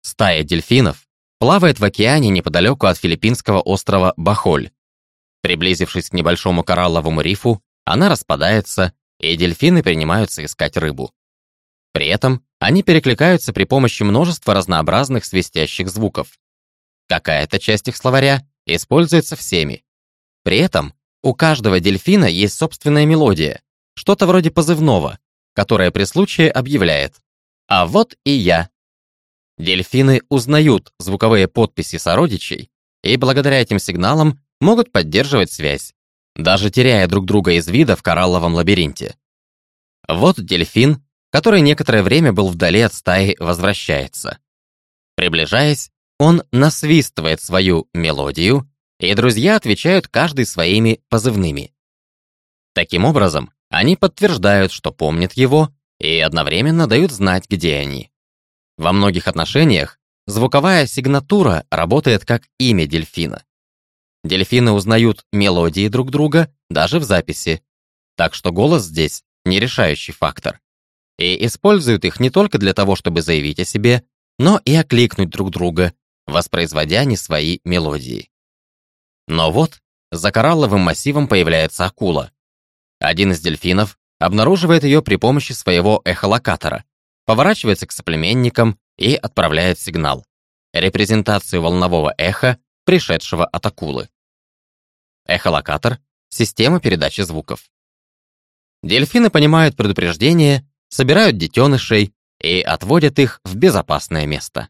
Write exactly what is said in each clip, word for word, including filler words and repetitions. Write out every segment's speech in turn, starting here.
Стая дельфинов плавает в океане неподалеку от филиппинского острова Бахоль. Приблизившись к небольшому коралловому рифу, она распадается, и дельфины принимаются искать рыбу. При этом они перекликаются при помощи множества разнообразных свистящих звуков. Какая-то часть их словаря используется всеми. При этом у каждого дельфина есть собственная мелодия, что-то вроде позывного, которое при случае объявляет: «А вот и я». Дельфины узнают звуковые подписи сородичей и благодаря этим сигналам могут поддерживать связь, даже теряя друг друга из вида в коралловом лабиринте. Вот дельфин, который некоторое время был вдали от стаи, возвращается. Приближаясь, он насвистывает свою мелодию, и друзья отвечают каждый своими позывными. Таким образом, они подтверждают, что помнят его, и одновременно дают знать, где они. Во многих отношениях звуковая сигнатура работает как имя дельфина. Дельфины узнают мелодии друг друга даже в записи, так что голос здесь не решающий фактор. И используют их не только для того, чтобы заявить о себе, но и окликнуть друг друга, воспроизводя не свои мелодии. Но вот за коралловым массивом появляется акула. Один из дельфинов обнаруживает ее при помощи своего эхолокатора, поворачивается к соплеменникам и отправляет сигнал — репрезентацию волнового эха, пришедшего от акулы. Эхолокатор — система передачи звуков. Дельфины понимают предупреждение, собирают детенышей и отводят их в безопасное место.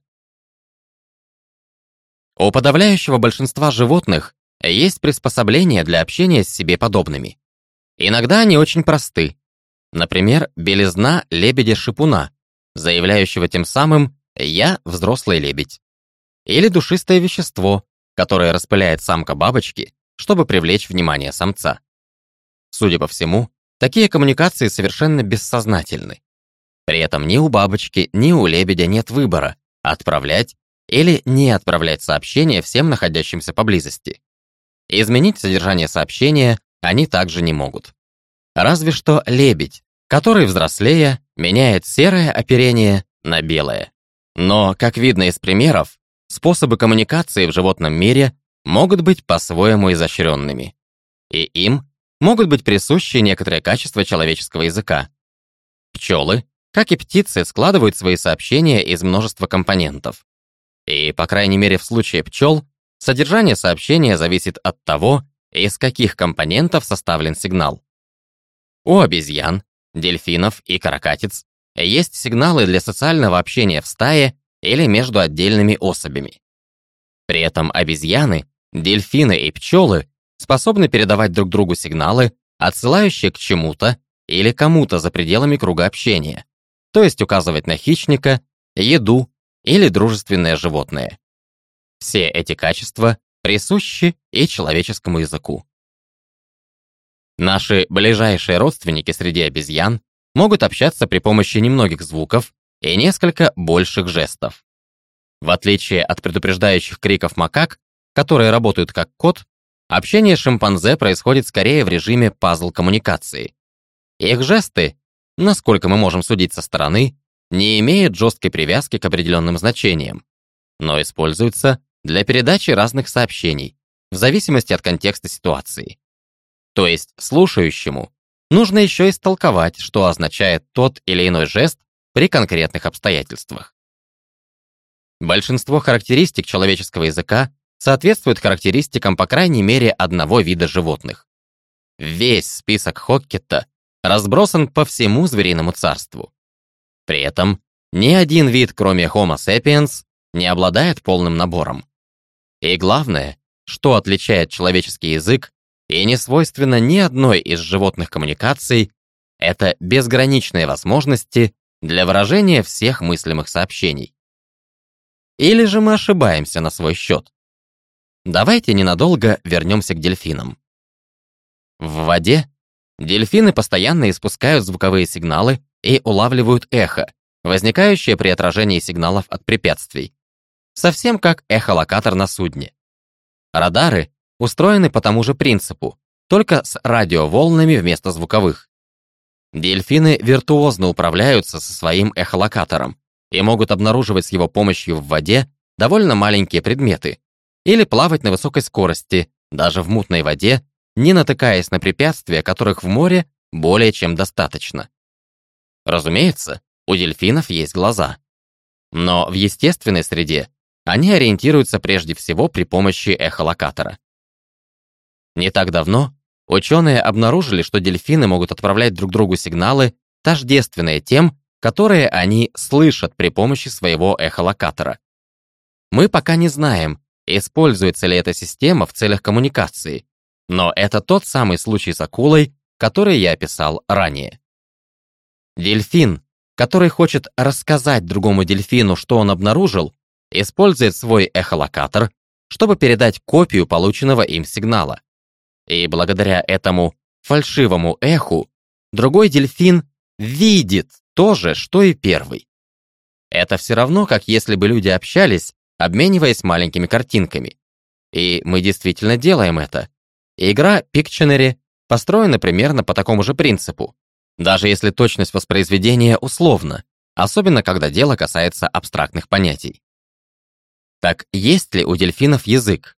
У подавляющего большинства животных есть приспособления для общения с себе подобными. Иногда они очень просты. Например, белизна лебедя-шипуна, заявляющего тем самым «я взрослый лебедь». Или душистое вещество, которое распыляет самка бабочки, чтобы привлечь внимание самца. Судя по всему, такие коммуникации совершенно бессознательны. При этом ни у бабочки, ни у лебедя нет выбора — отправлять или не отправлять сообщение всем находящимся поблизости. Изменить содержание сообщения они также не могут. Разве что лебедь, который, взрослея, меняет серое оперение на белое. Но, как видно из примеров, способы коммуникации в животном мире могут быть по-своему изощренными. И им могут быть присущи некоторые качества человеческого языка. Пчелы, как и птицы, складывают свои сообщения из множества компонентов. И, по крайней мере, в случае пчел, содержание сообщения зависит от того, из каких компонентов составлен сигнал. У обезьян, дельфинов и каракатиц есть сигналы для социального общения в стае или между отдельными особями. При этом обезьяны, дельфины и пчелы способны передавать друг другу сигналы, отсылающие к чему-то или кому-то за пределами круга общения, то есть указывать на хищника, еду или дружественное животное. Все эти качества присущи и человеческому языку. Наши ближайшие родственники среди обезьян могут общаться при помощи немногих звуков и несколько больших жестов. В отличие от предупреждающих криков макак, которые работают как код, общение шимпанзе происходит скорее в режиме пазл-коммуникации. Их жесты, насколько мы можем судить со стороны, не имеют жесткой привязки к определенным значениям, но используются для передачи разных сообщений в зависимости от контекста ситуации. То есть слушающему нужно еще истолковать, что означает тот или иной жест при конкретных обстоятельствах. Большинство характеристик человеческого языка соответствует характеристикам по крайней мере одного вида животных. Весь список Хоккетта разбросан по всему звериному царству. При этом ни один вид, кроме Homo sapiens, не обладает полным набором. И главное, что отличает человеческий язык и не свойственно ни одной из животных коммуникаций, это безграничные возможности для выражения всех мыслимых сообщений. Или же мы ошибаемся на свой счет? Давайте ненадолго вернемся к дельфинам. В воде дельфины постоянно испускают звуковые сигналы и улавливают эхо, возникающее при отражении сигналов от препятствий. Совсем как эхолокатор на судне. Радары устроены по тому же принципу, только с радиоволнами вместо звуковых. Дельфины виртуозно управляются со своим эхолокатором, и могут обнаруживать с его помощью в воде довольно маленькие предметы или плавать на высокой скорости, даже в мутной воде, не натыкаясь на препятствия, которых в море более чем достаточно. Разумеется, у дельфинов есть глаза. Но в естественной среде они ориентируются прежде всего при помощи эхолокатора. Не так давно ученые обнаружили, что дельфины могут отправлять друг другу сигналы, тождественные тем, которые они слышат при помощи своего эхолокатора. Мы пока не знаем, используется ли эта система в целях коммуникации, но это тот самый случай с акулой, который я описал ранее. Дельфин, который хочет рассказать другому дельфину, что он обнаружил, использует свой эхолокатор, чтобы передать копию полученного им сигнала. И благодаря этому фальшивому эху другой дельфин видит то же, что и первый. Это все равно, как если бы люди общались, обмениваясь маленькими картинками. И мы действительно делаем это. Игра Pictionary построена примерно по такому же принципу, даже если точность воспроизведения условна, особенно когда дело касается абстрактных понятий. Так есть ли у дельфинов язык?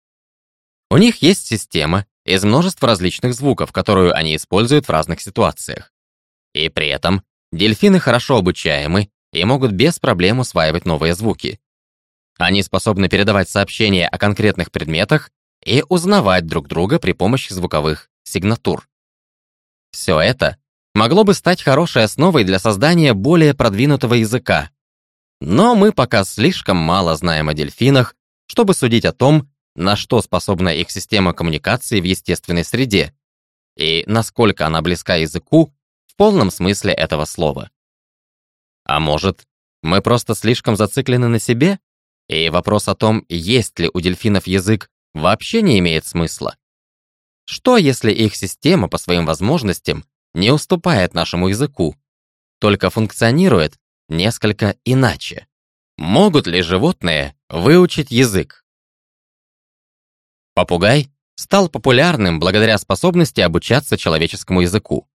У них есть система из множества различных звуков, которую они используют в разных ситуациях. И при этом дельфины хорошо обучаемы и могут без проблем усваивать новые звуки. Они способны передавать сообщения о конкретных предметах и узнавать друг друга при помощи звуковых сигнатур. Все это могло бы стать хорошей основой для создания более продвинутого языка. Но мы пока слишком мало знаем о дельфинах, чтобы судить о том, на что способна их система коммуникации в естественной среде и насколько она близка языку в полном смысле этого слова. А может, мы просто слишком зациклены на себе, и вопрос о том, есть ли у дельфинов язык, вообще не имеет смысла? Что, если их система по своим возможностям не уступает нашему языку, только функционирует несколько иначе? Могут ли животные выучить язык? Попугай стал популярным благодаря способности обучаться человеческому языку.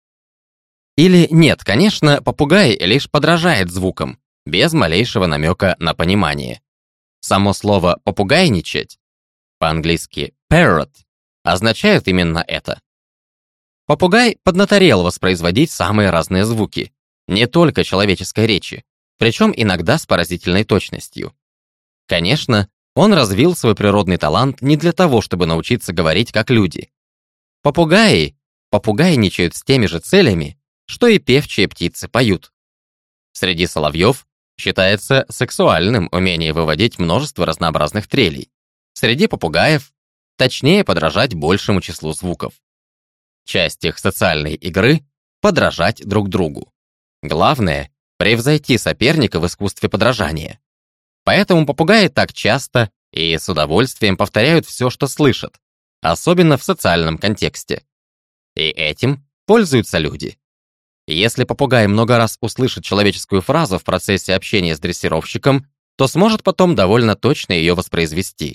Или нет, конечно, попугай лишь подражает звукам, без малейшего намека на понимание. Само слово «попугайничать», по-английски parrot, означает именно это. Попугай поднаторел воспроизводить самые разные звуки, не только человеческой речи, причем иногда с поразительной точностью. Конечно, он развил свой природный талант не для того, чтобы научиться говорить как люди. Попугаи попугайничают с теми же целями, что и певчие птицы поют. Среди соловьев считается сексуальным умение выводить множество разнообразных трелей. Среди попугаев точнее подражать большему числу звуков. Часть их социальной игры — подражать друг другу. Главное — превзойти соперника в искусстве подражания. Поэтому попугаи так часто и с удовольствием повторяют все, что слышат, особенно в социальном контексте. И этим пользуются люди. Если попугай много раз услышит человеческую фразу в процессе общения с дрессировщиком, то сможет потом довольно точно ее воспроизвести.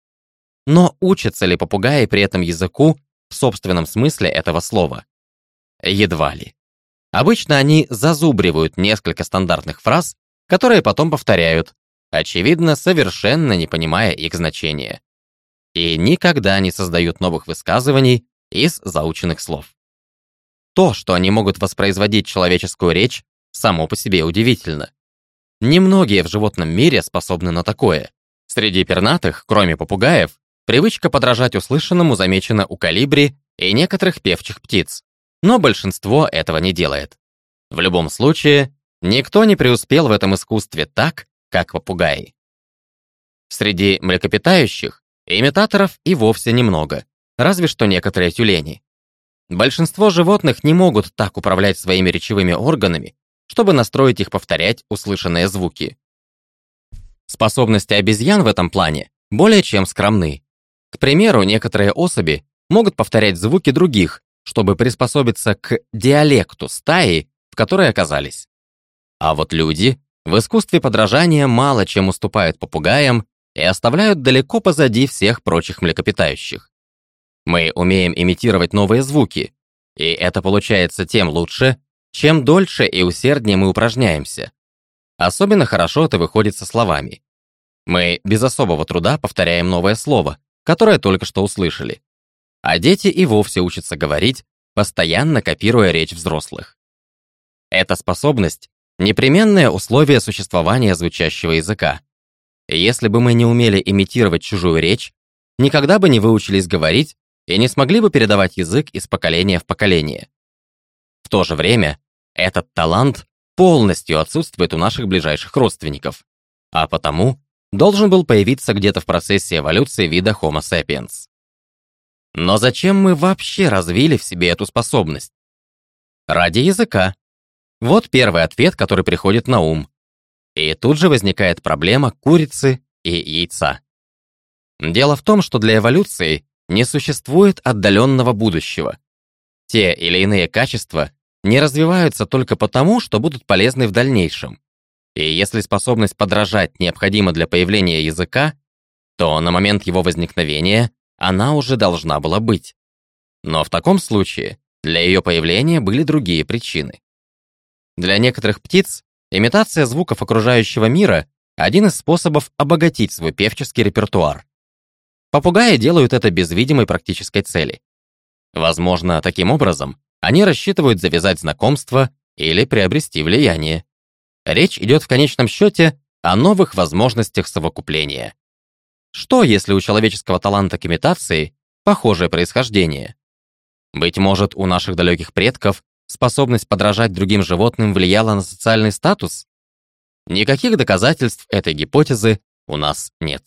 Но учатся ли попугаи при этом языку в собственном смысле этого слова? Едва ли. Обычно они зазубривают несколько стандартных фраз, которые потом повторяют, очевидно, совершенно не понимая их значения. И никогда не создают новых высказываний из заученных слов. То, что они могут воспроизводить человеческую речь, само по себе удивительно. Немногие в животном мире способны на такое. Среди пернатых, кроме попугаев, привычка подражать услышанному замечена у колибри и некоторых певчих птиц, но большинство этого не делает. В любом случае, никто не преуспел в этом искусстве так, как попугаи. Среди млекопитающих имитаторов и вовсе немного, разве что некоторые тюлени. Большинство животных не могут так управлять своими речевыми органами, чтобы настроить их повторять услышанные звуки. Способности обезьян в этом плане более чем скромны. К примеру, некоторые особи могут повторять звуки других, чтобы приспособиться к диалекту стаи, в которой оказались. А вот люди в искусстве подражания мало чем уступают попугаям и оставляют далеко позади всех прочих млекопитающих. Мы умеем имитировать новые звуки, и это получается тем лучше, чем дольше и усерднее мы упражняемся. Особенно хорошо это выходит со словами. Мы без особого труда повторяем новое слово, которое только что услышали. А дети и вовсе учатся говорить, постоянно копируя речь взрослых. Эта способность — непременное условие существования звучащего языка. И если бы мы не умели имитировать чужую речь, никогда бы не выучились говорить и не смогли бы передавать язык из поколения в поколение. В то же время этот талант полностью отсутствует у наших ближайших родственников, а потому должен был появиться где-то в процессе эволюции вида Homo sapiens. Но зачем мы вообще развили в себе эту способность? Ради языка. Вот первый ответ, который приходит на ум. И тут же возникает проблема курицы и яйца. Дело в том, что для эволюции не существует отдаленного будущего. Те или иные качества не развиваются только потому, что будут полезны в дальнейшем. И если способность подражать необходима для появления языка, то на момент его возникновения она уже должна была быть. Но в таком случае для ее появления были другие причины. Для некоторых птиц имитация звуков окружающего мира — один из способов обогатить свой певческий репертуар. Попугаи делают это без видимой практической цели. Возможно, таким образом они рассчитывают завязать знакомство или приобрести влияние. Речь идет в конечном счете о новых возможностях совокупления. Что, если у человеческого таланта к имитации похожее происхождение? Быть может, у наших далеких предков способность подражать другим животным влияла на социальный статус? Никаких доказательств этой гипотезы у нас нет.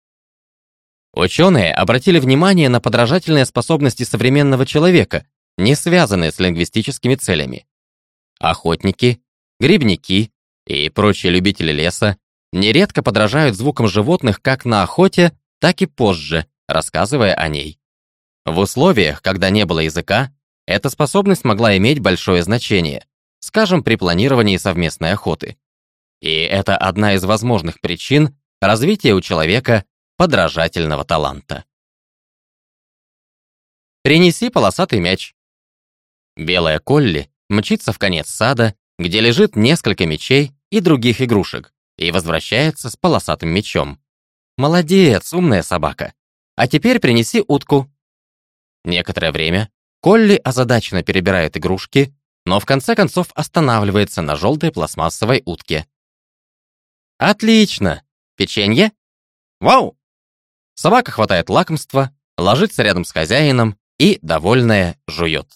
Ученые обратили внимание на подражательные способности современного человека, не связанные с лингвистическими целями. Охотники, грибники и прочие любители леса нередко подражают звукам животных как на охоте, так и позже, рассказывая о ней. В условиях, когда не было языка, эта способность могла иметь большое значение, скажем, при планировании совместной охоты. И это одна из возможных причин развития у человека подражательного таланта. Принеси полосатый мяч. Белая Колли мчится в конец сада, где лежит несколько мячей и других игрушек, и возвращается с полосатым мячом. Молодец, умная собака. А теперь принеси утку. Некоторое время Колли озадаченно перебирает игрушки, но в конце концов останавливается на желтой пластмассовой утке. Отлично! Печенье? Вау! Собака хватает лакомство, ложится рядом с хозяином и, довольная, жует.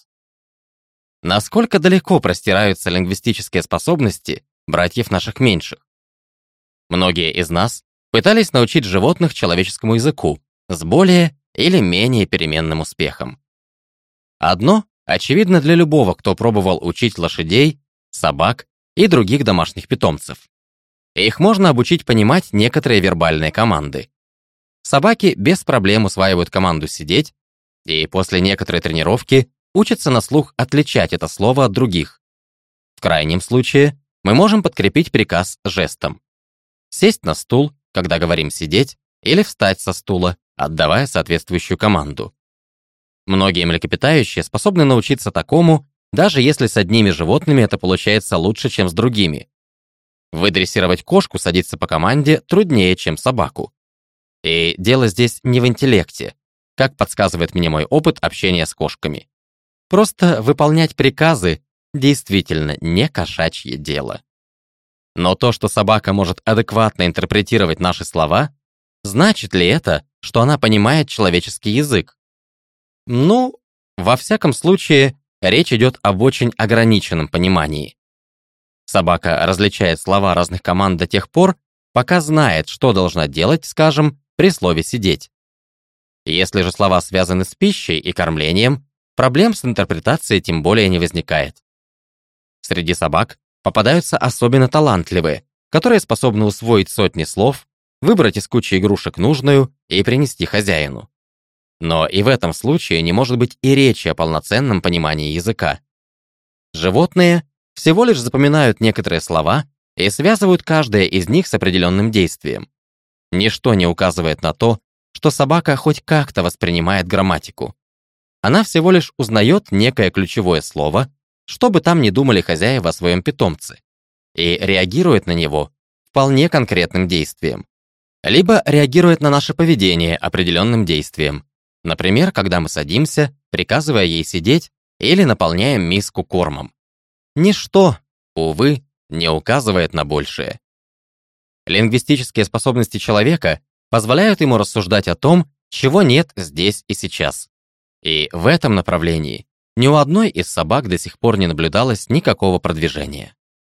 Насколько далеко простираются лингвистические способности братьев наших меньших? Многие из нас пытались научить животных человеческому языку с более или менее переменным успехом. Одно очевидно для любого, кто пробовал учить лошадей, собак и других домашних питомцев. Их можно обучить понимать некоторые вербальные команды. Собаки без проблем усваивают команду «сидеть» и после некоторой тренировки учатся на слух отличать это слово от других. В крайнем случае мы можем подкрепить приказ жестом. Сесть на стул, когда говорим «сидеть», или встать со стула, отдавая соответствующую команду. Многие млекопитающие способны научиться такому, даже если с одними животными это получается лучше, чем с другими. Выдрессировать кошку садиться по команде труднее, чем собаку. И дело здесь не в интеллекте, как подсказывает мне мой опыт общения с кошками. Просто выполнять приказы действительно не кошачье дело. Но то, что собака может адекватно интерпретировать наши слова, значит ли это, что она понимает человеческий язык? Ну, во всяком случае, речь идет об очень ограниченном понимании. Собака различает слова разных команд до тех пор, пока знает, что должна делать, скажем, при слове «сидеть». Если же слова связаны с пищей и кормлением, проблем с интерпретацией тем более не возникает. Среди собак попадаются особенно талантливые, которые способны усвоить сотни слов, выбрать из кучи игрушек нужную и принести хозяину. Но и в этом случае не может быть и речи о полноценном понимании языка. Животные всего лишь запоминают некоторые слова и связывают каждое из них с определенным действием. Ничто не указывает на то, что собака хоть как-то воспринимает грамматику. Она всего лишь узнает некое ключевое слово, что бы там ни думали хозяева о своем питомце, и реагирует на него вполне конкретным действием. Либо реагирует на наше поведение определенным действием. Например, когда мы садимся, приказывая ей сидеть, или наполняем миску кормом. Ничто, увы, не указывает на большее. Лингвистические способности человека позволяют ему рассуждать о том, чего нет здесь и сейчас. И в этом направлении ни у одной из собак до сих пор не наблюдалось никакого продвижения.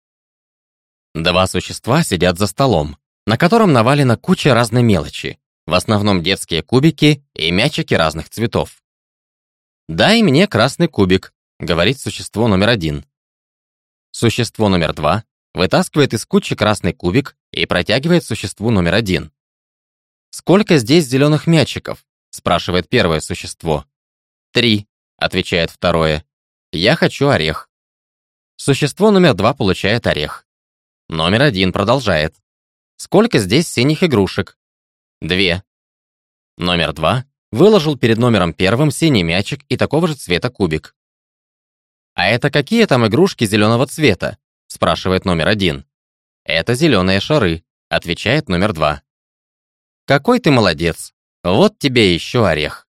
Два существа сидят за столом, на котором навалена куча разной мелочи, в основном детские кубики и мячики разных цветов. «Дай мне красный кубик», — говорит существо номер один. Существо номер два вытаскивает из кучи красный кубик и протягивает существу номер один. «Сколько здесь зеленых мячиков?» — спрашивает первое существо. «Три», — отвечает второе. «Я хочу орех». Существо номер два получает орех. Номер один продолжает. «Сколько здесь синих игрушек?» «Две». Номер два выложил перед номером первым синий мячик и такого же цвета кубик. «А это какие там игрушки зеленого цвета?» — спрашивает номер один. «Это зеленые шары», — отвечает номер два. «Какой ты молодец! Вот тебе еще орех».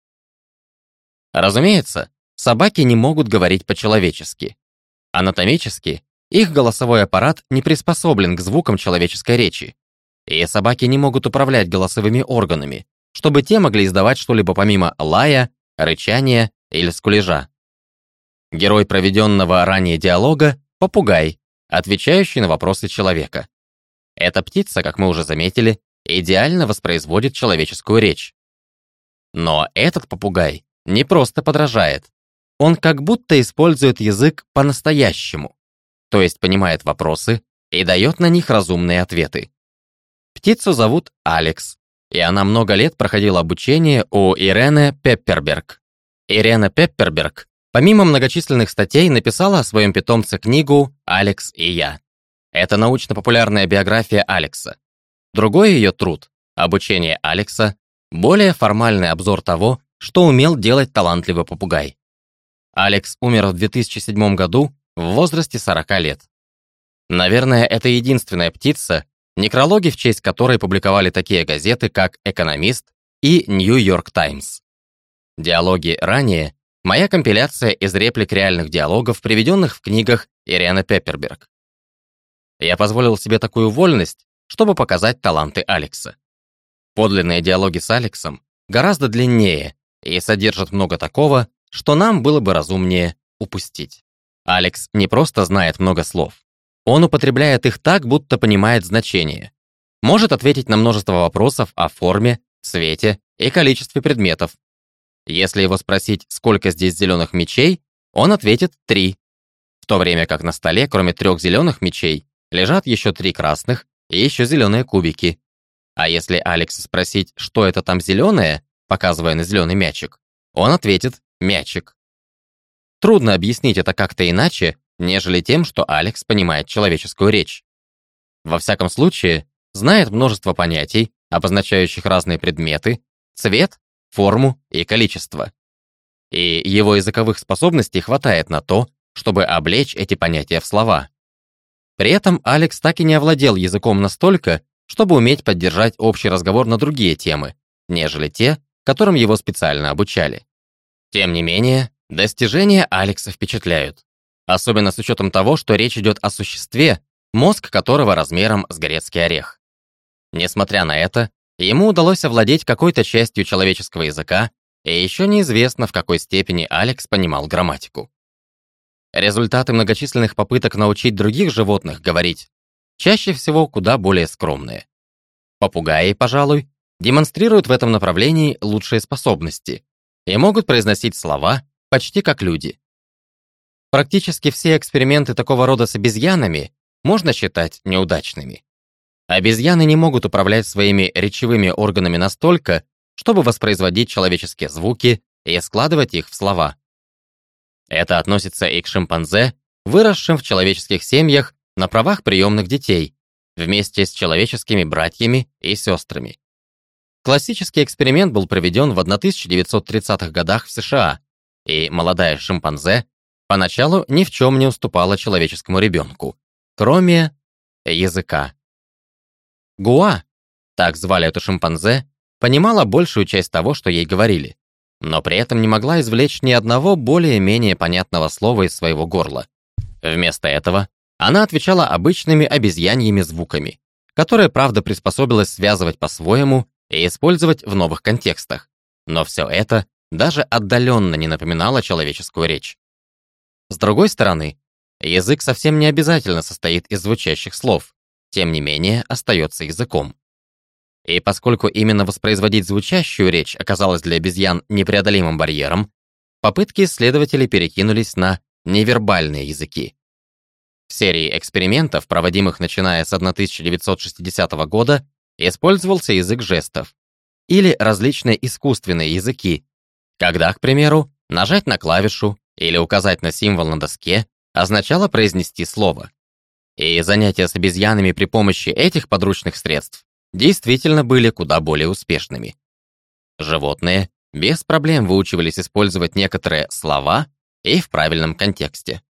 Разумеется, собаки не могут говорить по-человечески. Анатомически их голосовой аппарат не приспособлен к звукам человеческой речи, и собаки не могут управлять голосовыми органами, чтобы те могли издавать что-либо помимо лая, рычания или скулежа. Герой проведенного ранее диалога — попугай, отвечающий на вопросы человека. Эта птица, как мы уже заметили, идеально воспроизводит человеческую речь. Но этот попугай не просто подражает, он как будто использует язык по-настоящему, то есть понимает вопросы и дает на них разумные ответы. Птицу зовут Алекс, и она много лет проходила обучение у Ирене Пепперберг. Ирена Пепперберг, помимо многочисленных статей, написала о своем питомце книгу «Алекс и я». Это научно-популярная биография Алекса. Другой ее труд «Обучение Алекса» более формальный обзор того, что умел делать талантливый попугай. Алекс умер в две тысячи седьмом году в возрасте сорока лет. Наверное, это единственная птица, некрологи в честь которой публиковали такие газеты, как «Экономист» и «Нью-Йорк Таймс». Диалоги ранее — моя компиляция из реплик реальных диалогов, приведенных в книгах Ирены Пепперберг. Я позволил себе такую вольность, чтобы показать таланты Алекса. Подлинные диалоги с Алексом гораздо длиннее и содержат много такого, что нам было бы разумнее упустить. Алекс не просто знает много слов. Он употребляет их так, будто понимает значение. Может ответить на множество вопросов о форме, цвете и количестве предметов. Если его спросить, сколько здесь зеленых мячей, он ответит три. В то время как на столе, кроме трех зеленых мячей, лежат еще три красных и еще зеленые кубики. А если Алекса спросить, что это там зеленое, показывая на зеленый мячик, он ответит «мячик». Трудно объяснить это как-то иначе, нежели тем, что Алекс понимает человеческую речь. Во всяком случае, знает множество понятий, обозначающих разные предметы, цвет, форму и количество. И его языковых способностей хватает на то, чтобы облечь эти понятия в слова. При этом Алекс так и не овладел языком настолько, чтобы уметь поддержать общий разговор на другие темы, нежели те, которым его специально обучали. Тем не менее, достижения Алекса впечатляют. Особенно с учетом того, что речь идет о существе, мозг которого размером с грецкий орех. Несмотря на это, ему удалось овладеть какой-то частью человеческого языка, и еще неизвестно, в какой степени Алекс понимал грамматику. Результаты многочисленных попыток научить других животных говорить чаще всего куда более скромные. Попугаи, пожалуй, демонстрируют в этом направлении лучшие способности и могут произносить слова почти как люди. Практически все эксперименты такого рода с обезьянами можно считать неудачными. Обезьяны не могут управлять своими речевыми органами настолько, чтобы воспроизводить человеческие звуки и складывать их в слова. Это относится и к шимпанзе, выросшим в человеческих семьях на правах приемных детей, вместе с человеческими братьями и сестрами. Классический эксперимент был проведен в тысяча девятьсот тридцатых годах в США, и молодая шимпанзе поначалу ни в чем не уступала человеческому ребенку, кроме языка. Гуа, так звали эту шимпанзе, понимала большую часть того, что ей говорили, но при этом не могла извлечь ни одного более-менее понятного слова из своего горла. Вместо этого она отвечала обычными обезьяньими звуками, которые, правда, приспособилась связывать по-своему и использовать в новых контекстах, но все это даже отдаленно не напоминало человеческую речь. С другой стороны, язык совсем не обязательно состоит из звучащих слов, тем не менее остается языком. И поскольку именно воспроизводить звучащую речь оказалось для обезьян непреодолимым барьером, попытки исследователей перекинулись на невербальные языки. В серии экспериментов, проводимых начиная с тысяча девятьсот шестидесятого года, использовался язык жестов или различные искусственные языки, когда, к примеру, нажать на клавишу или указать на символ на доске означало произнести слово. И занятия с обезьянами при помощи этих подручных средств действительно были куда более успешными. Животные без проблем выучивались использовать некоторые слова и в правильном контексте.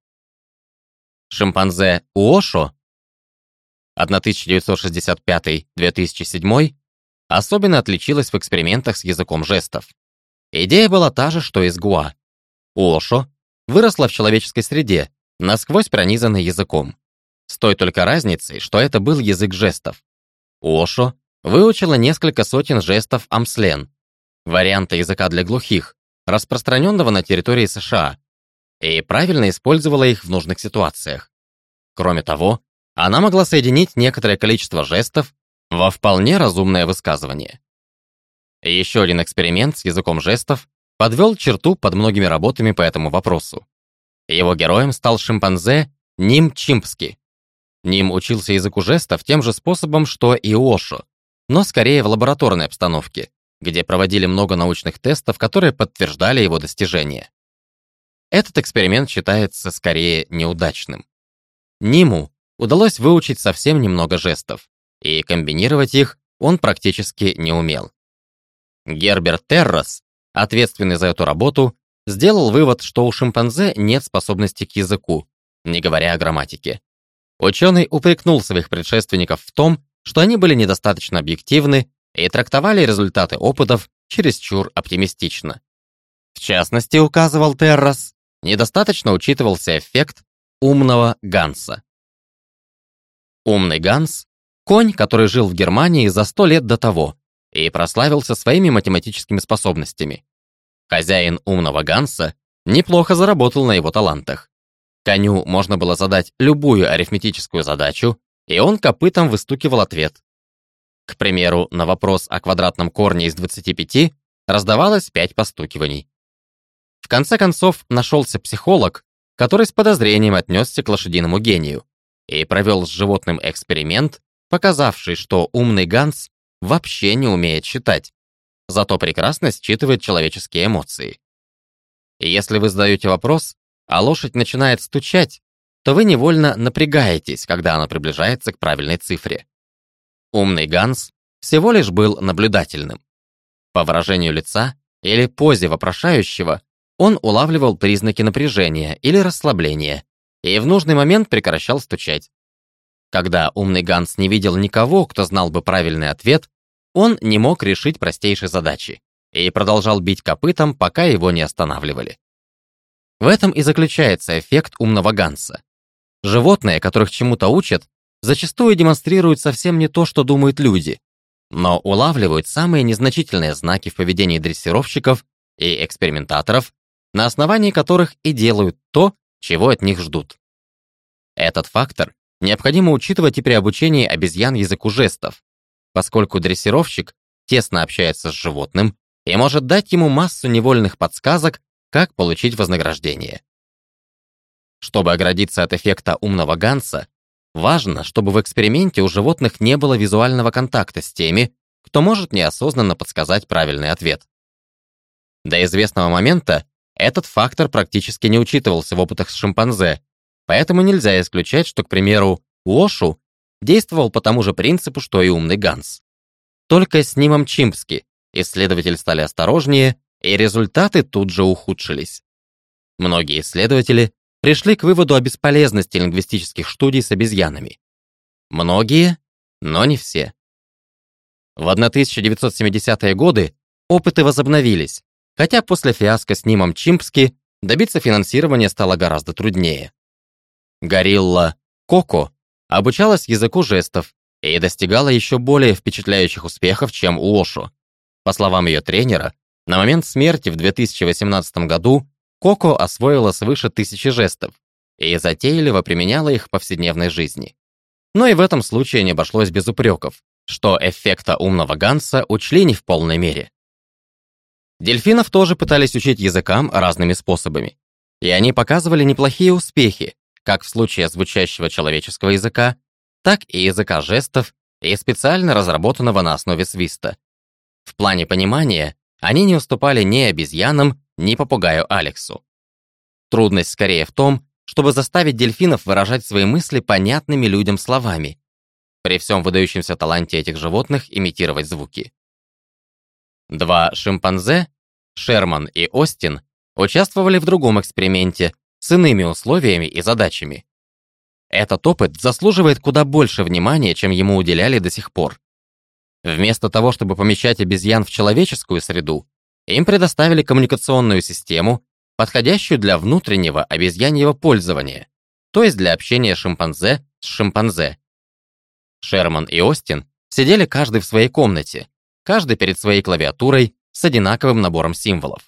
Шимпанзе Уошо тысяча девятьсот шестьдесят пятый — две тысячи седьмой особенно отличилась в экспериментах с языком жестов. Идея была та же, что и с Гуа. Уошо выросла в человеческой среде, насквозь пронизанной языком. С той только разницей, что это был язык жестов. Уошо выучила несколько сотен жестов амслен, варианта языка для глухих, распространенного на территории США, и правильно использовала их в нужных ситуациях. Кроме того, она могла соединить некоторое количество жестов во вполне разумное высказывание. Еще один эксперимент с языком жестов подвел черту под многими работами по этому вопросу. Его героем стал шимпанзе Ним Чимпски. Ним учился языку жестов тем же способом, что и Уошо, но скорее в лабораторной обстановке, где проводили много научных тестов, которые подтверждали его достижения. Этот эксперимент считается скорее неудачным. Ниму удалось выучить совсем немного жестов, и комбинировать их он практически не умел. Герберт Террас, ответственный за эту работу, сделал вывод, что у шимпанзе нет способности к языку, не говоря о грамматике. Ученый упрекнул своих предшественников в том, что они были недостаточно объективны и трактовали результаты опытов чересчур оптимистично. В частности, указывал Террас, недостаточно учитывался эффект умного Ганса. Умный Ганс — конь, который жил в Германии за сто лет до того и прославился своими математическими способностями. Хозяин умного Ганса неплохо заработал на его талантах. Коню можно было задать любую арифметическую задачу, и он копытом выстукивал ответ. К примеру, на вопрос о квадратном корне из двадцати пяти раздавалось пять постукиваний. В конце концов, нашелся психолог, который с подозрением отнесся к лошадиному гению и провел с животным эксперимент, показавший, что умный Ганс вообще не умеет считать, зато прекрасно считывает человеческие эмоции. И если вы задаете вопрос, а лошадь начинает стучать, то вы невольно напрягаетесь, когда она приближается к правильной цифре. Умный Ганс всего лишь был наблюдательным. По выражению лица или позе вопрошающего он улавливал признаки напряжения или расслабления и в нужный момент прекращал стучать. Когда умный Ганс не видел никого, кто знал бы правильный ответ, он не мог решить простейшей задачи и продолжал бить копытом, пока его не останавливали. В этом и заключается эффект умного Ганса. Животные, которых чему-то учат, зачастую демонстрируют совсем не то, что думают люди, но улавливают самые незначительные знаки в поведении дрессировщиков и экспериментаторов, на основании которых и делают то, чего от них ждут. Этот фактор необходимо учитывать и при обучении обезьян языку жестов, поскольку дрессировщик тесно общается с животным и может дать ему массу невольных подсказок, как получить вознаграждение. Чтобы оградиться от эффекта умного Ганса, важно, чтобы в эксперименте у животных не было визуального контакта с теми, кто может неосознанно подсказать правильный ответ. До известного момента этот фактор практически не учитывался в опытах с шимпанзе, поэтому нельзя исключать, что, к примеру, Уошу действовал по тому же принципу, что и умный Ганс. Только с Нимом Чимпски исследователи стали осторожнее, и результаты тут же ухудшились. Многие исследователи пришли к выводу о бесполезности лингвистических студий с обезьянами. Многие, но не все. В тысяча девятьсот семидесятые годы опыты возобновились, хотя после фиаско с Нимом Чимпски добиться финансирования стало гораздо труднее. Горилла Коко обучалась языку жестов и достигала еще более впечатляющих успехов, чем у Ошо. По словам ее тренера, на момент смерти в две тысячи восемнадцатом году Коко освоила свыше тысячи жестов и затейливо применяла их в повседневной жизни. Но и в этом случае не обошлось без упреков, что эффекта умного Ганса учли не в полной мере. Дельфинов тоже пытались учить языкам разными способами, и они показывали неплохие успехи, как в случае звучащего человеческого языка, так и языка жестов и специально разработанного на основе свиста. В плане понимания они не уступали ни обезьянам, ни попугаю Алексу. Трудность скорее в том, чтобы заставить дельфинов выражать свои мысли понятными людям словами, при всем выдающемся таланте этих животных имитировать звуки. Два шимпанзе, Шерман и Остин, участвовали в другом эксперименте с иными условиями и задачами. Этот опыт заслуживает куда больше внимания, чем ему уделяли до сих пор. Вместо того, чтобы помещать обезьян в человеческую среду, им предоставили коммуникационную систему, подходящую для внутреннего обезьяньего пользования, то есть для общения шимпанзе с шимпанзе. Шерман и Остин сидели каждый в своей комнате, каждый перед своей клавиатурой с одинаковым набором символов.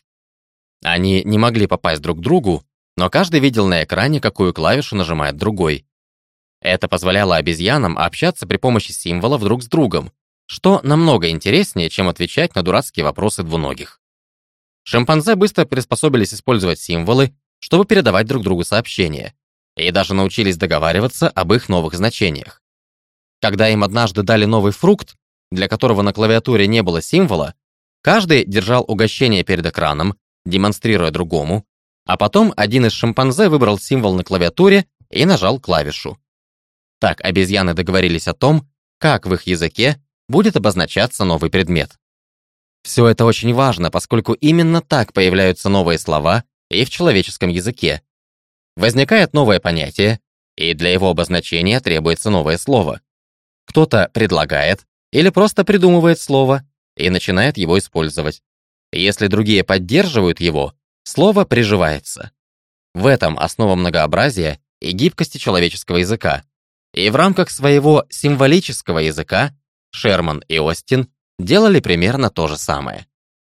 Они не могли попасть друг к другу, но каждый видел на экране, какую клавишу нажимает другой. Это позволяло обезьянам общаться при помощи символов друг с другом, что намного интереснее, чем отвечать на дурацкие вопросы двуногих. Шимпанзе быстро приспособились использовать символы, чтобы передавать друг другу сообщения, и даже научились договариваться об их новых значениях. Когда им однажды дали новый фрукт, для которого на клавиатуре не было символа, каждый держал угощение перед экраном, демонстрируя другому, а потом один из шимпанзе выбрал символ на клавиатуре и нажал клавишу. Так обезьяны договорились о том, как в их языке будет обозначаться новый предмет. Все это очень важно, поскольку именно так появляются новые слова и в человеческом языке. Возникает новое понятие, и для его обозначения требуется новое слово. Кто-то предлагает или просто придумывает слово и начинает его использовать. Если другие поддерживают его, слово приживается. В этом основа многообразия и гибкости человеческого языка. И в рамках своего символического языка Шерман и Остин делали примерно то же самое.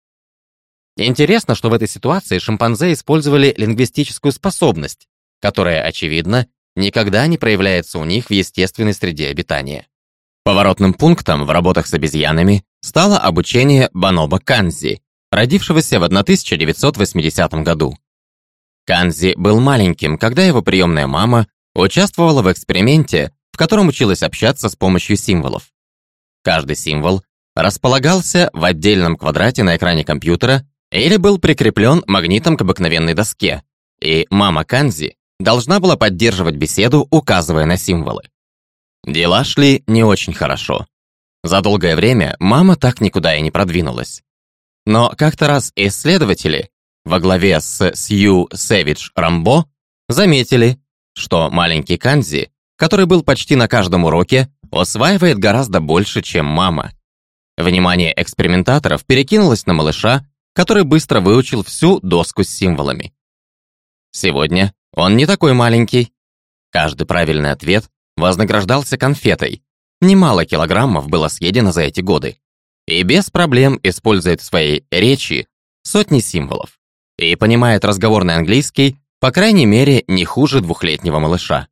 Интересно, что в этой ситуации шимпанзе использовали лингвистическую способность, которая, очевидно, никогда не проявляется у них в естественной среде обитания. Поворотным пунктом в работах с обезьянами стало обучение Бонобо Канзи, родившегося в тысяча девятьсот восьмидесятом году. Канзи был маленьким, когда его приемная мама участвовала в эксперименте, в котором училась общаться с помощью символов. Каждый символ располагался в отдельном квадрате на экране компьютера или был прикреплен магнитом к обыкновенной доске, и мама Канзи должна была поддерживать беседу, указывая на символы. Дела шли не очень хорошо. За долгое время мама так никуда и не продвинулась. Но как-то раз исследователи во главе с Сью Сэвидж Рамбо заметили, что маленький Канзи, который был почти на каждом уроке, усваивает гораздо больше, чем мама. Внимание экспериментаторов перекинулось на малыша, который быстро выучил всю доску с символами. Сегодня он не такой маленький. Каждый правильный ответ вознаграждался конфетой. Немало килограммов было съедено за эти годы. И без проблем использует в своей речи сотни символов. И понимает разговорный английский, по крайней мере, не хуже двухлетнего малыша.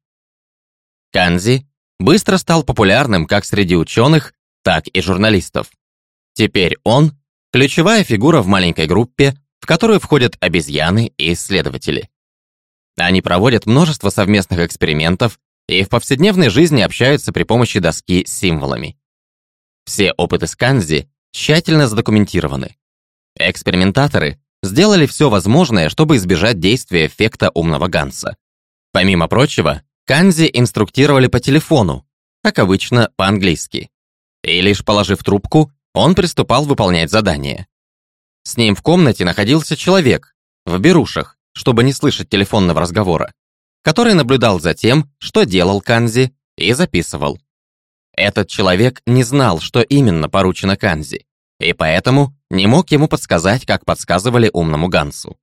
Канзи быстро стал популярным как среди ученых, так и журналистов. Теперь он – ключевая фигура в маленькой группе, в которую входят обезьяны и исследователи. Они проводят множество совместных экспериментов и в повседневной жизни общаются при помощи доски с символами. Все опыты с Канзи тщательно задокументированы. Экспериментаторы сделали все возможное, чтобы избежать действия эффекта умного Ганса. Помимо прочего, Канзи инструктировали по телефону, как обычно, по-английски. И лишь положив трубку, он приступал выполнять задание. С ним в комнате находился человек, в берушах, чтобы не слышать телефонного разговора, который наблюдал за тем, что делал Канзи, и записывал. Этот человек не знал, что именно поручено Канзи, и поэтому не мог ему подсказать, как подсказывали умному Гансу.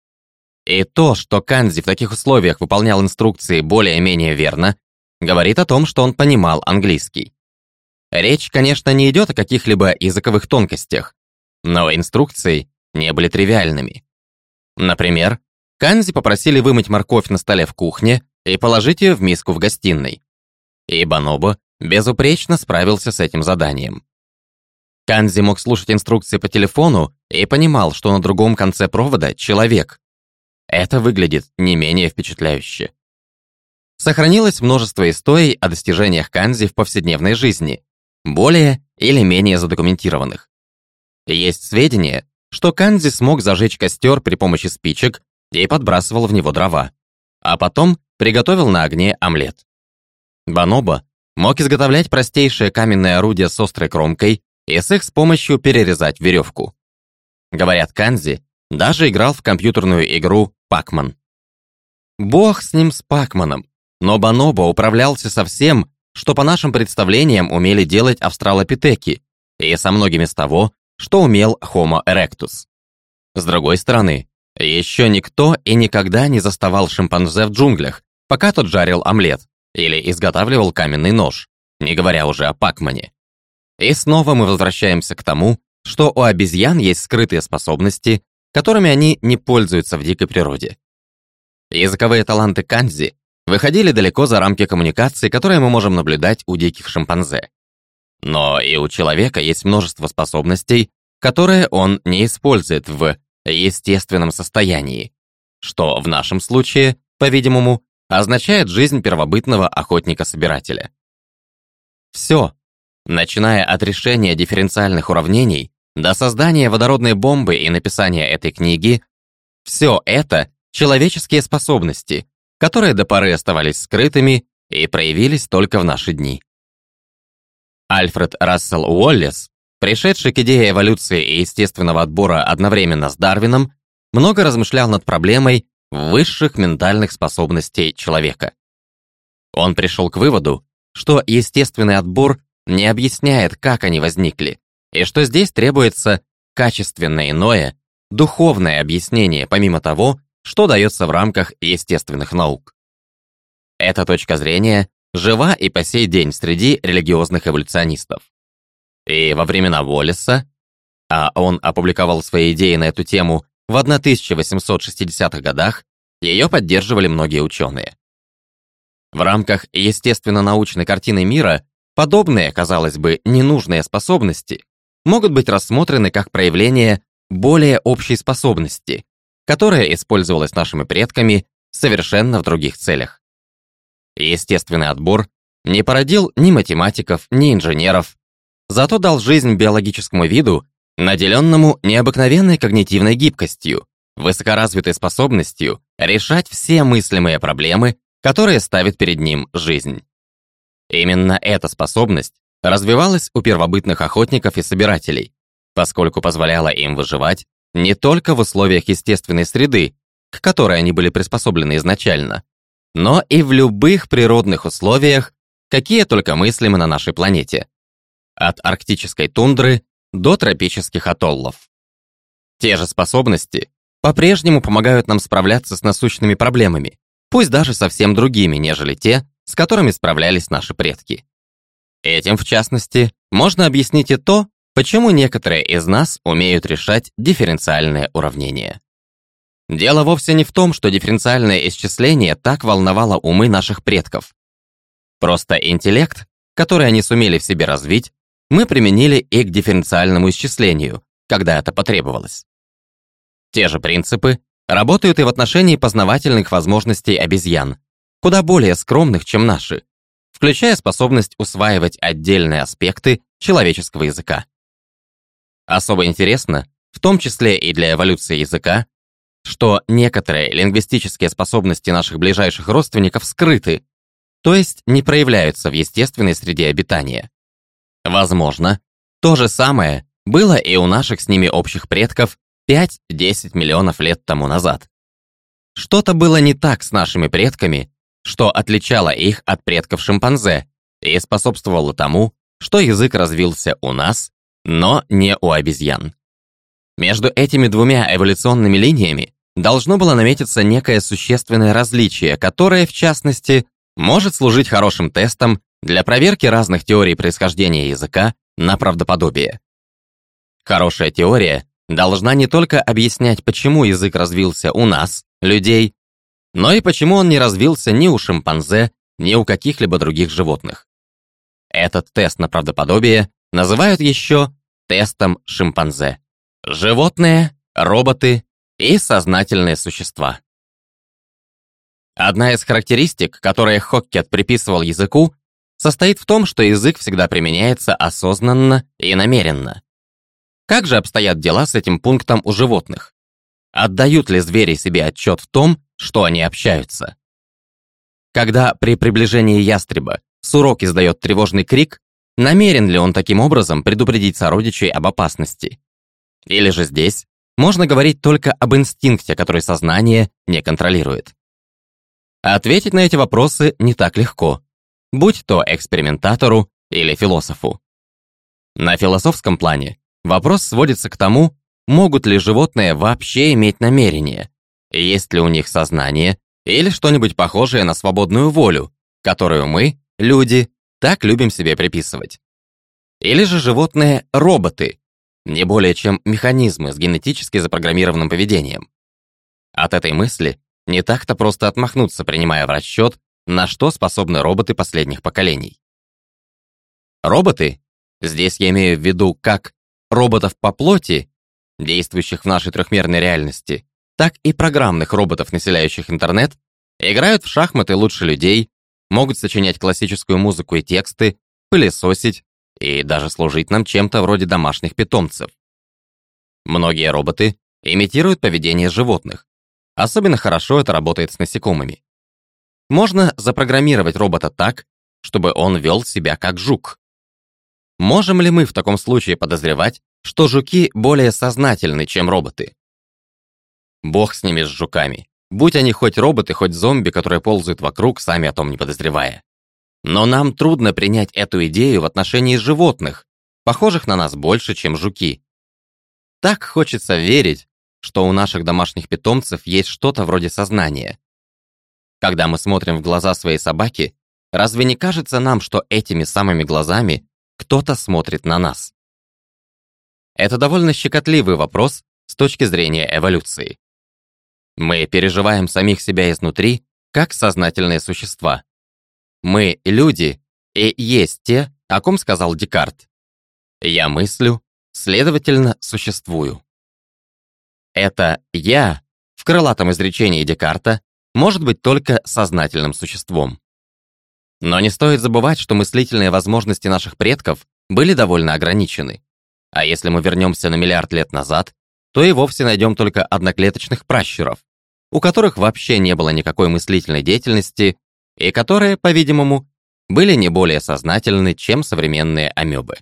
И то, что Канзи в таких условиях выполнял инструкции более-менее верно, говорит о том, что он понимал английский. Речь, конечно, не идет о каких-либо языковых тонкостях, но инструкции не были тривиальными. Например, Канзи попросили вымыть морковь на столе в кухне и положить ее в миску в гостиной. И Бонобо безупречно справился с этим заданием. Канзи мог слушать инструкции по телефону и понимал, что на другом конце провода человек. Это выглядит не менее впечатляюще. Сохранилось множество историй о достижениях Канзи в повседневной жизни, более или менее задокументированных. Есть сведения, что Канзи смог зажечь костер при помощи спичек и подбрасывал в него дрова, а потом приготовил на огне омлет. Бонобо мог изготовлять простейшее каменное орудие с острой кромкой и с их с помощью перерезать веревку. Говорят, Канзи даже играл в компьютерную игру «Пакман». Бог с ним с Пакманом, но Бонобо управлялся со всем, что по нашим представлениям умели делать австралопитеки, и со многим из того, что умел Homo erectus. С другой стороны, еще никто и никогда не заставал шимпанзе в джунглях, пока тот жарил омлет или изготавливал каменный нож, не говоря уже о Пакмане. И снова мы возвращаемся к тому, что у обезьян есть скрытые способности, которыми они не пользуются в дикой природе. Языковые таланты Канзи выходили далеко за рамки коммуникации, которые мы можем наблюдать у диких шимпанзе. Но и у человека есть множество способностей, которые он не использует в естественном состоянии, что в нашем случае, по-видимому, означает жизнь первобытного охотника-собирателя. Все, начиная от решения дифференциальных уравнений до создания водородной бомбы и написания этой книги, все это человеческие способности, которые до поры оставались скрытыми и проявились только в наши дни. Альфред Рассел Уоллес, пришедший к идее эволюции и естественного отбора одновременно с Дарвином, много размышлял над проблемой высших ментальных способностей человека. Он пришел к выводу, что естественный отбор не объясняет, как они возникли, и что здесь требуется качественно иное, духовное объяснение помимо того, что дается в рамках естественных наук. Эта точка зрения жива и по сей день среди религиозных эволюционистов. И во времена Уоллеса, а он опубликовал свои идеи на эту тему в тысяча восемьсот шестидесятых годах, ее поддерживали многие ученые. В рамках естественно-научной картины мира подобные, казалось бы, ненужные способности могут быть рассмотрены как проявление более общей способности, которая использовалась нашими предками совершенно в других целях. Естественный отбор не породил ни математиков, ни инженеров, зато дал жизнь биологическому виду, наделенному необыкновенной когнитивной гибкостью, высокоразвитой способностью решать все мыслимые проблемы, которые ставит перед ним жизнь. Именно эта способность развивалась у первобытных охотников и собирателей, поскольку позволяла им выживать не только в условиях естественной среды, к которой они были приспособлены изначально, но и в любых природных условиях, какие только мыслимы на нашей планете, от арктической тундры до тропических атоллов. Те же способности по-прежнему помогают нам справляться с насущными проблемами, пусть даже совсем другими, нежели те, с которыми справлялись наши предки. Этим, в частности, можно объяснить и то, почему некоторые из нас умеют решать дифференциальные уравнения. Дело вовсе не в том, что дифференциальное исчисление так волновало умы наших предков. Просто интеллект, который они сумели в себе развить, мы применили и к дифференциальному исчислению, когда это потребовалось. Те же принципы работают и в отношении познавательных возможностей обезьян, куда более скромных, чем наши, включая способность усваивать отдельные аспекты человеческого языка. Особо интересно, в том числе и для эволюции языка, что некоторые лингвистические способности наших ближайших родственников скрыты, то есть не проявляются в естественной среде обитания. Возможно, то же самое было и у наших с ними общих предков пять-десять миллионов лет тому назад. Что-то было не так с нашими предками, что отличало их от предков шимпанзе и способствовало тому, что язык развился у нас, но не у обезьян. Между этими двумя эволюционными линиями должно было наметиться некое существенное различие, которое, в частности, может служить хорошим тестом для проверки разных теорий происхождения языка на правдоподобие. Хорошая теория должна не только объяснять, почему язык развился у нас, людей, но и почему он не развился ни у шимпанзе, ни у каких-либо других животных. Этот тест на правдоподобие называют еще тестом шимпанзе. Животные, роботы и сознательные существа. Одна из характеристик, которые Хоккет приписывал языку, состоит в том, что язык всегда применяется осознанно и намеренно. Как же обстоят дела с этим пунктом у животных? Отдают ли звери себе отчет в том, что они общаются? Когда при приближении ястреба сурок издает тревожный крик, намерен ли он таким образом предупредить сородичей об опасности? Или же здесь можно говорить только об инстинкте, который сознание не контролирует? Ответить на эти вопросы не так легко, будь то экспериментатору или философу. На философском плане вопрос сводится к тому, могут ли животные вообще иметь намерение, есть ли у них сознание или что-нибудь похожее на свободную волю, которую мы, люди, так любим себе приписывать. Или же животные – роботы, не более чем механизмы с генетически запрограммированным поведением. От этой мысли не так-то просто отмахнуться, принимая в расчет, на что способны роботы последних поколений. Роботы, здесь я имею в виду как роботов по плоти, действующих в нашей трехмерной реальности, так и программных роботов, населяющих интернет, играют в шахматы лучше людей, могут сочинять классическую музыку и тексты, пылесосить и даже служить нам чем-то вроде домашних питомцев. Многие роботы имитируют поведение животных. Особенно хорошо это работает с насекомыми. Можно запрограммировать робота так, чтобы он вел себя как жук. Можем ли мы в таком случае подозревать, что жуки более сознательны, чем роботы? Бог с ними, с жуками. Будь они хоть роботы, хоть зомби, которые ползают вокруг, сами о том не подозревая. Но нам трудно принять эту идею в отношении животных, похожих на нас больше, чем жуки. Так хочется верить, что у наших домашних питомцев есть что-то вроде сознания. Когда мы смотрим в глаза своей собаки, разве не кажется нам, что этими самыми глазами кто-то смотрит на нас? Это довольно щекотливый вопрос с точки зрения эволюции. Мы переживаем самих себя изнутри, как сознательные существа. Мы, люди, и есть те, о ком сказал Декарт. Я мыслю, следовательно, существую. Это «я» в крылатом изречении Декарта может быть только сознательным существом. Но не стоит забывать, что мыслительные возможности наших предков были довольно ограничены. А если мы вернемся на миллиард лет назад, то и вовсе найдем только одноклеточных пращуров, у которых вообще не было никакой мыслительной деятельности и которые, по-видимому, были не более сознательны, чем современные амебы.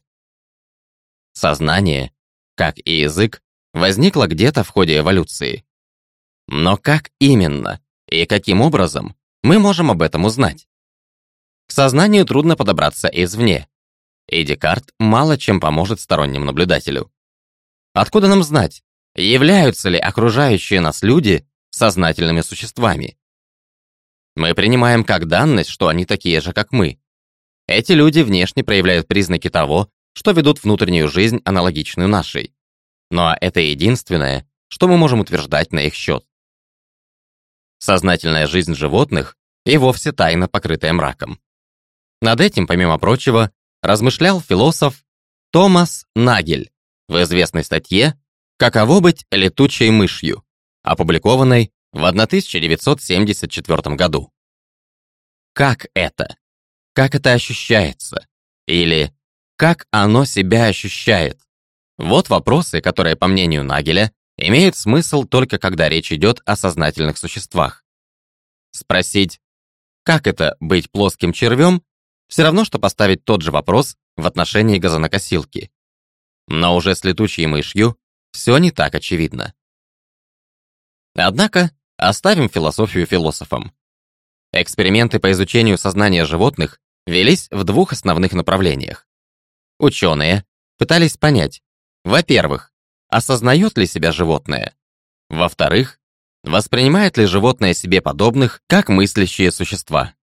Сознание, как и язык, возникло где-то в ходе эволюции. Но как именно и каким образом мы можем об этом узнать? К сознанию трудно подобраться извне, и Декарт мало чем поможет стороннему наблюдателю. Откуда нам знать, являются ли окружающие нас люди сознательными существами? Мы принимаем как данность, что они такие же, как мы. Эти люди внешне проявляют признаки того, что ведут внутреннюю жизнь, аналогичную нашей. Но это единственное, что мы можем утверждать на их счет. Сознательная жизнь животных и вовсе тайна, покрытая мраком. Над этим, помимо прочего, размышлял философ Томас Нагель в известной статье «Каково быть летучей мышью», опубликованной в тысяча девятьсот семьдесят четвёртом году. Как это? Как это ощущается? Или как оно себя ощущает? Вот вопросы, которые, по мнению Нагеля, имеют смысл только когда речь идет о сознательных существах. Спросить, как это быть плоским червем, все равно, что поставить тот же вопрос в отношении газонокосилки. Но уже с летучей мышью все не так очевидно. Однако оставим философию философам. Эксперименты по изучению сознания животных велись в двух основных направлениях. Ученые пытались понять, во-первых, осознает ли себя животное, во-вторых, воспринимает ли животное себе подобных как мыслящие существа.